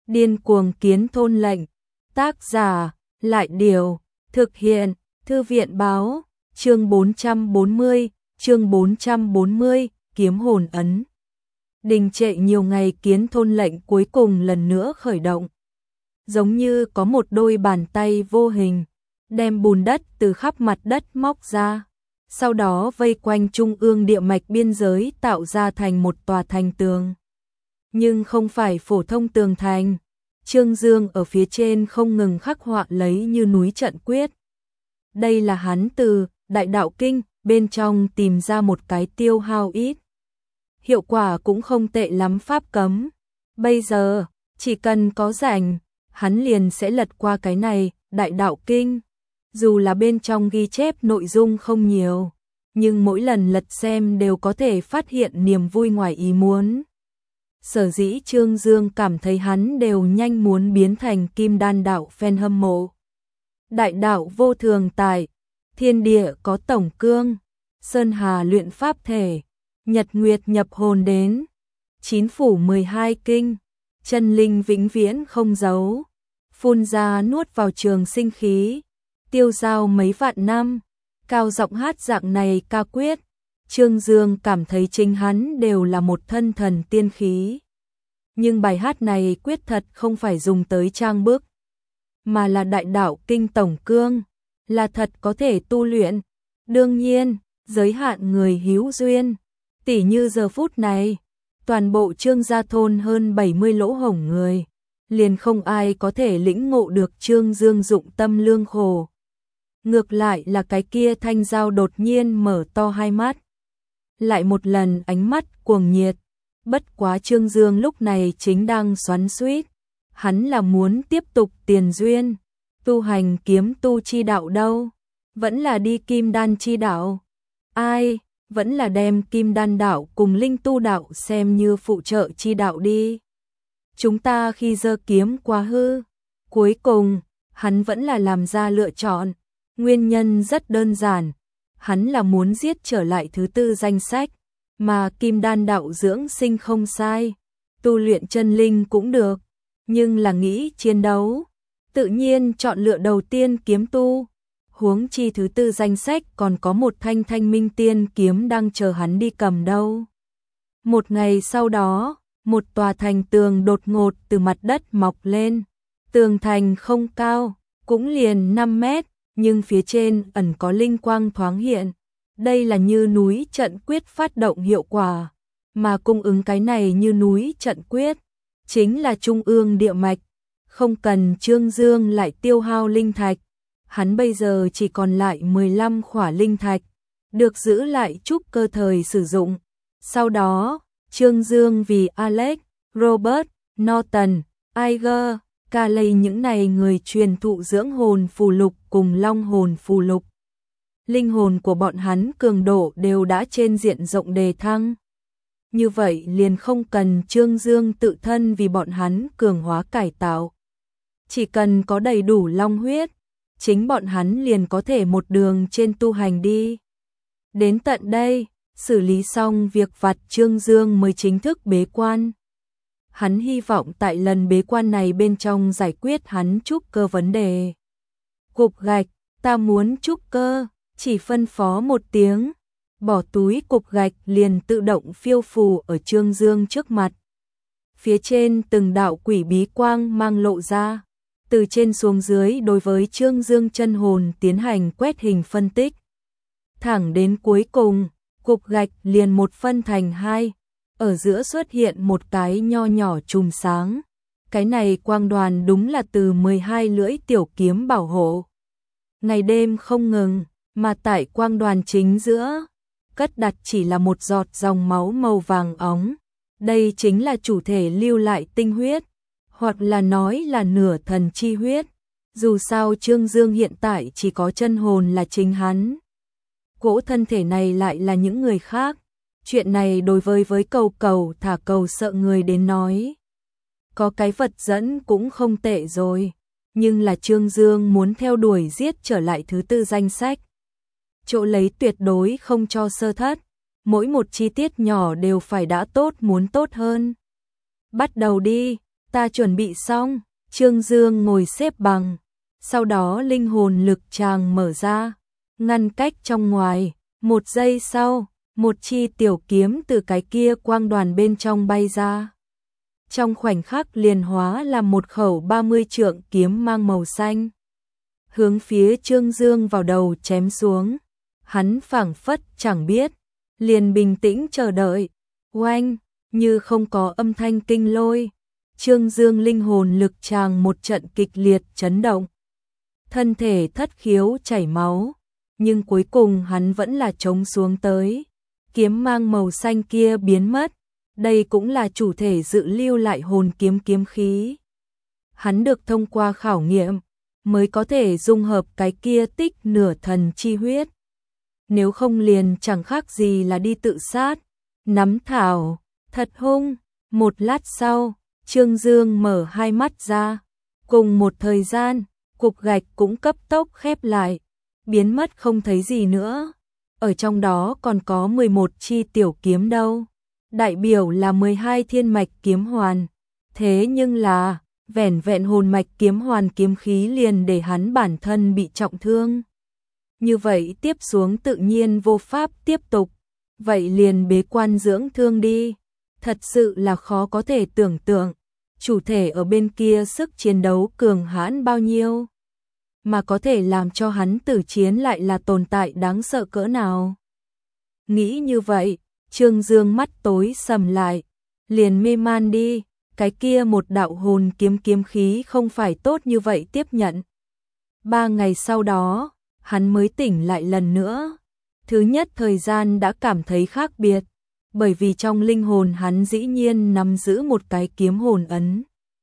Điên cuồng kiến thôn lệnh. Tác giả, Lại Điều. Thực hiện, Thư viện báo. Chương 440, kiếm hồn ấn. Đình trệ nhiều ngày kiến thôn lệnh cuối cùng lần nữa khởi động. Giống như có một đôi bàn tay vô hình, đem bùn đất từ khắp mặt đất móc ra. Sau đó vây quanh trung ương địa mạch biên giới tạo ra thành một tòa thành tường. Nhưng không phải phổ thông tường thành. Trương Dương ở phía trên không ngừng khắc họa lấy như núi trận quyết. Đây là hắn từ Đại Đạo Kinh bên trong tìm ra một cái tiêu hao ít. Hiệu quả cũng không tệ lắm pháp cấm. Bây giờ, chỉ cần có rảnh, hắn liền sẽ lật qua cái này, Đại Đạo Kinh. Dù là bên trong ghi chép nội dung không nhiều, nhưng mỗi lần lật xem đều có thể phát hiện niềm vui ngoài ý muốn. Sở dĩ Trương Dương cảm thấy hắn đều nhanh muốn biến thành Kim Đan đạo fan hâm mộ. Đại đạo vô thường tại, thiên địa có tổng cương, sơn hà luyện pháp thể, nhật nguyệt nhập hồn đến, 9 phủ 12 kinh, chân linh vĩnh viễn không giấu, phun ra nuốt vào trường sinh khí, tiêu dao mấy vạn năm, cao giọng hát dạng này ca quyết. Trương Dương cảm thấy chính hắn đều là một thân thần tiên khí. Nhưng bài hát này quyết thật không phải dùng tới trang bức, mà là đại đạo kinh tổng cương, là thật có thể tu luyện. Đương nhiên, giới hạn người hữu duyên. Tỉ như giờ phút này, toàn bộ Trương gia thôn hơn 70 lỗ hổng người, liền không ai có thể lĩnh ngộ được Trương Dương dụng tâm lương khổ. Ngược lại là cái kia Thanh Giao đột nhiên mở to hai mắt. Lại một lần ánh mắt cuồng nhiệt. Bất quá Trương Dương lúc này chính đang xoắn xuýt. Hắn là muốn tiếp tục tiền duyên, tu hành kiếm tu chi đạo đâu, vẫn là đi kim đan chi đạo. Ai, vẫn là đem kim đan đạo cùng linh tu đạo xem như phụ trợ chi đạo đi. Chúng ta khi giơ kiếm quá hư, cuối cùng, hắn vẫn là làm ra lựa chọn. Nguyên nhân rất đơn giản, hắn là muốn giết trở lại thứ tư danh sách, mà kim đan đạo dưỡng sinh không sai, tu luyện chân linh cũng được, nhưng là nghĩ chiến đấu, tự nhiên chọn lựa đầu tiên kiếm tu. Huống chi thứ tư danh sách còn có một thanh thanh minh tiên kiếm đang chờ hắn đi cầm đâu. Một ngày sau đó, một tòa thành tường đột ngột từ mặt đất mọc lên. Tường thành không cao, cũng liền 5 mét, nhưng phía trên ẩn có linh quang thoáng hiện. Đây là như núi trận quyết phát động hiệu quả, mà cung ứng cái này như núi trận quyết, chính là trung ương địa mạch. Không cần Trương Dương lại tiêu hao linh thạch. Hắn bây giờ chỉ còn lại 15 khỏa linh thạch, được giữ lại trúc cơ thời sử dụng. Sau đó, Trương Dương vì Alex, Robert, Norton, Iger, Calais những này người truyền thụ dưỡng hồn phù lục cùng long hồn phù lục. Linh hồn của bọn hắn cường độ đều đã trên diện rộng đề thăng. Như vậy liền không cần Trương Dương tự thân vì bọn hắn cường hóa cải tạo. Chỉ cần có đầy đủ long huyết, chính bọn hắn liền có thể một đường trên tu hành đi. Đến tận đây, xử lý xong việc vặt Trương Dương mới chính thức bế quan. Hắn hy vọng tại lần bế quan này bên trong giải quyết hắn trúc cơ vấn đề. Cục gạch, ta muốn trúc cơ, chỉ phân phó một tiếng, bỏ túi cục gạch liền tự động phiêu phù ở Trương Dương trước mặt. Phía trên từng đạo quỷ bí quang mang lộ ra, từ trên xuống dưới đối với Trương Dương chân hồn tiến hành quét hình phân tích. Thẳng đến cuối cùng, cục gạch liền một phân thành hai, ở giữa xuất hiện một cái nho nhỏ chùm sáng. Cái này quang đoàn đúng là từ 12 lưỡi tiểu kiếm bảo hộ. Ngày đêm không ngừng, mà tại quang đoàn chính giữa, cất đặt chỉ là một giọt dòng máu màu vàng óng. Đây chính là chủ thể lưu lại tinh huyết, hoặc là nói là nửa thần chi huyết. Dù sao Trương Dương hiện tại chỉ có chân hồn là chính hắn. Cỗ thân thể này lại là những người khác. Chuyện này đối với cầu cầu thả cầu sợ người đến nói. Có cái vật dẫn cũng không tệ rồi. Nhưng là Trương Dương muốn theo đuổi giết trở lại thứ tư danh sách. Chỗ lấy tuyệt đối không cho sơ thất. Mỗi một chi tiết nhỏ đều phải đã tốt muốn tốt hơn. Bắt đầu đi. Ta chuẩn bị xong. Trương Dương ngồi xếp bằng, sau đó linh hồn lực tràng mở ra, ngăn cách trong ngoài. Một giây sau, một chi tiểu kiếm từ cái kia quang đoàn bên trong bay ra. Trong khoảnh khắc liền hóa là một khẩu 30 trượng kiếm mang màu xanh. Hướng phía Trương Dương vào đầu chém xuống. Hắn phảng phất chẳng biết, liền bình tĩnh chờ đợi. Oanh, như không có âm thanh kinh lôi. Trương Dương linh hồn lực tràng một trận kịch liệt chấn động. Thân thể thất khiếu chảy máu, nhưng cuối cùng hắn vẫn là chống xuống tới. Kiếm mang màu xanh kia biến mất, đây cũng là chủ thể dự lưu lại hồn kiếm kiếm khí. Hắn được thông qua khảo nghiệm, mới có thể dung hợp cái kia tích nửa thần chi huyết. Nếu không liền chẳng khác gì là đi tự sát. Nắm thảo, thật hung. Một lát sau, Trương Dương mở hai mắt ra. Cùng một thời gian, cục gạch cũng cấp tốc khép lại, biến mất không thấy gì nữa. Ở trong đó còn có 11 chi tiểu kiếm đâu. Đại biểu là 12 thiên mạch kiếm hoàn. Thế nhưng là, vẻn vẹn hồn mạch kiếm hoàn kiếm khí liền để hắn bản thân bị trọng thương. Như vậy tiếp xuống tự nhiên vô pháp tiếp tục. Vậy liền bế quan dưỡng thương đi. Thật sự là khó có thể tưởng tượng. Chủ thể ở bên kia sức chiến đấu cường hãn bao nhiêu, mà có thể làm cho hắn tử chiến lại là tồn tại đáng sợ cỡ nào. Nghĩ như vậy, Trương Dương mắt tối sầm lại, liền mê man đi. Cái kia một đạo hồn kiếm kiếm khí không phải tốt như vậy tiếp nhận. 3 ngày sau đó, hắn mới tỉnh lại lần nữa. Thứ nhất thời gian đã cảm thấy khác biệt, bởi vì trong linh hồn hắn dĩ nhiên nắm giữ một cái kiếm hồn ấn.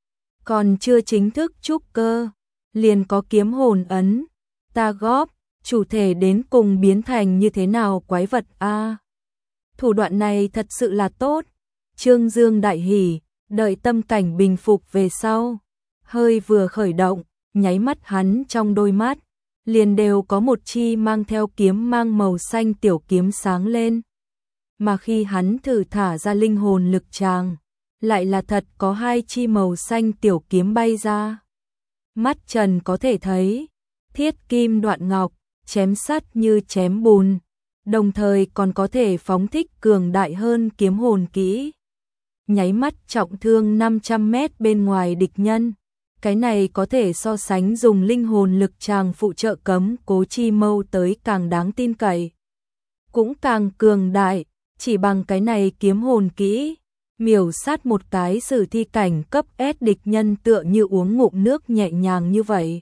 Còn chưa chính thức trúc cơ, liền có kiếm hồn ấn. Ta góp, chủ thể đến cùng biến thành như thế nào quái vật a. Thủ đoạn này thật sự là tốt. Trương Dương đại hỉ, đợi tâm cảnh bình phục về sau. Hơi vừa khởi động, nháy mắt hắn trong đôi mắt, liền đều có một chi mang theo kiếm mang màu xanh tiểu kiếm sáng lên. Mà khi hắn thử thả ra linh hồn lực tràng, lại là thật có 2 chi màu xanh tiểu kiếm bay ra. Mắt trần có thể thấy, thiết kim đoạn ngọc, chém sắt như chém bùn, đồng thời còn có thể phóng thích cường đại hơn kiếm hồn kỹ. Nháy mắt trọng thương 500 mét bên ngoài địch nhân. Cái này có thể so sánh dùng linh hồn lực tràng phụ trợ cấm cố chi mâu tới càng đáng tin cậy. Cũng càng cường đại, chỉ bằng cái này kiếm hồn kỹ, miểu sát một cái sử thi cảnh cấp S địch nhân tựa như uống ngụm nước nhẹ nhàng như vậy.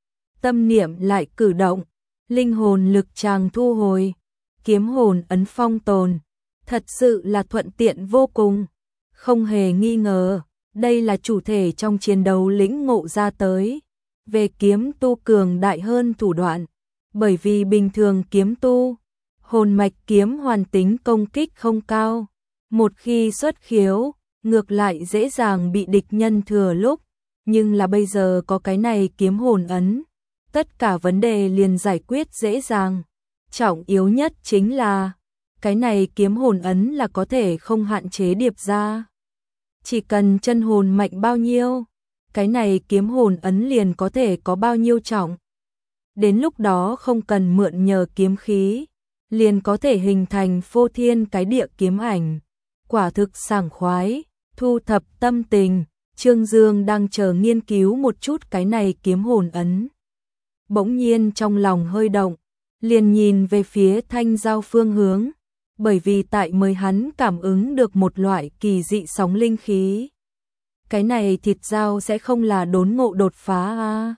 Tâm niệm lại cử động, linh hồn lực tràng thu hồi, kiếm hồn ấn phong tồn, thật sự là thuận tiện vô cùng. Không hề nghi ngờ, đây là chủ thể trong chiến đấu lĩnh ngộ ra tới. Về kiếm tu cường đại hơn thủ đoạn, bởi vì bình thường kiếm tu, hồn mạch kiếm hoàn tính công kích không cao. Một khi xuất khiếu, ngược lại dễ dàng bị địch nhân thừa lúc. Nhưng là bây giờ có cái này kiếm hồn ấn, tất cả vấn đề liền giải quyết dễ dàng. Trọng yếu nhất chính là, cái này kiếm hồn ấn là có thể không hạn chế điệp ra. Chỉ cần chân hồn mạnh bao nhiêu, cái này kiếm hồn ấn liền có thể có bao nhiêu trọng. Đến lúc đó không cần mượn nhờ kiếm khí, liền có thể hình thành phô thiên cái địa kiếm ảnh. Quả thực sảng khoái, thu thập tâm tình, Trương Dương đang chờ nghiên cứu một chút cái này kiếm hồn ấn. Bỗng nhiên trong lòng hơi động, liền nhìn về phía thanh giao phương hướng, bởi vì tại mới hắn cảm ứng được một loại kỳ dị sóng linh khí. Cái này thịt dao sẽ không là đốn ngộ đột phá à.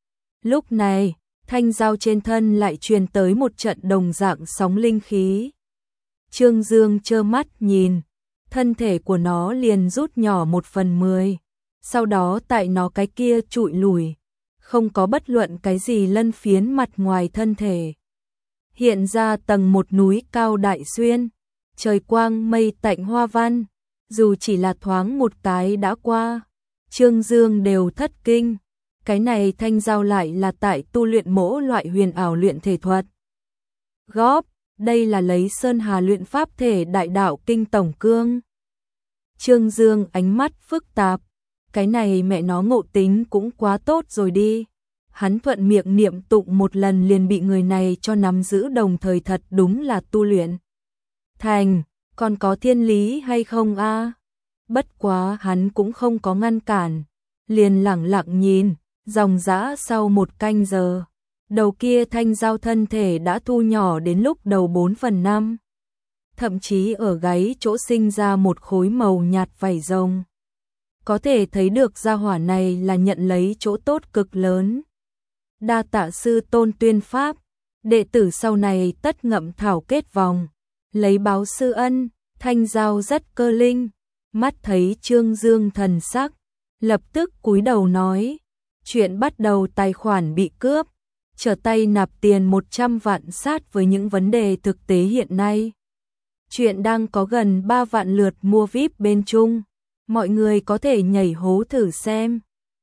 Lúc này, thanh dao trên thân lại truyền tới một trận đồng dạng sóng linh khí. Trương Dương trơ mắt nhìn, thân thể của nó liền rút nhỏ 1/10, sau đó tại nó cái kia trụi lùi, không có bất luận cái gì lân phiến mặt ngoài thân thể. Hiện ra tầng một núi cao đại xuyên, trời quang mây tạnh hoa văn, dù chỉ là thoáng một cái đã qua, Trương Dương đều thất kinh. Cái này thanh giao lại là tại tu luyện mỗ loại huyền ảo luyện thể thuật. Góp, đây là lấy Sơn Hà luyện pháp thể đại đạo kinh tổng cương. Trương Dương ánh mắt phức tạp, cái này mẹ nó ngộ tính cũng quá tốt rồi đi. Hắn thuận miệng niệm tụng một lần liền bị người này cho nắm giữ, đồng thời thật đúng là tu luyện thành, còn có thiên lý hay không a? Bất quá hắn cũng không có ngăn cản, liền lẳng lặng nhìn, dòng dã sau 1 canh giờ, đầu kia thanh giao thân thể đã thu nhỏ đến lúc đầu 4/5. Thậm chí ở gáy chỗ sinh ra một khối màu nhạt vảy rồng. Có thể thấy được gia hỏa này là nhận lấy chỗ tốt cực lớn. Đa tạ sư tôn tuyên pháp, đệ tử sau này tất ngậm thảo kết vòng, lấy báo sư ân. Thanh giao rất cơ linh, mắt thấy Trương Dương thần sắc, lập tức cúi đầu nói, chuyện bắt đầu tài khoản bị cướp, trở tay nạp tiền 100 vạn sát với những vấn đề thực tế hiện nay. Chuyện đang có gần 3 vạn lượt mua VIP bên Trung, mọi người có thể nhảy hố thử xem.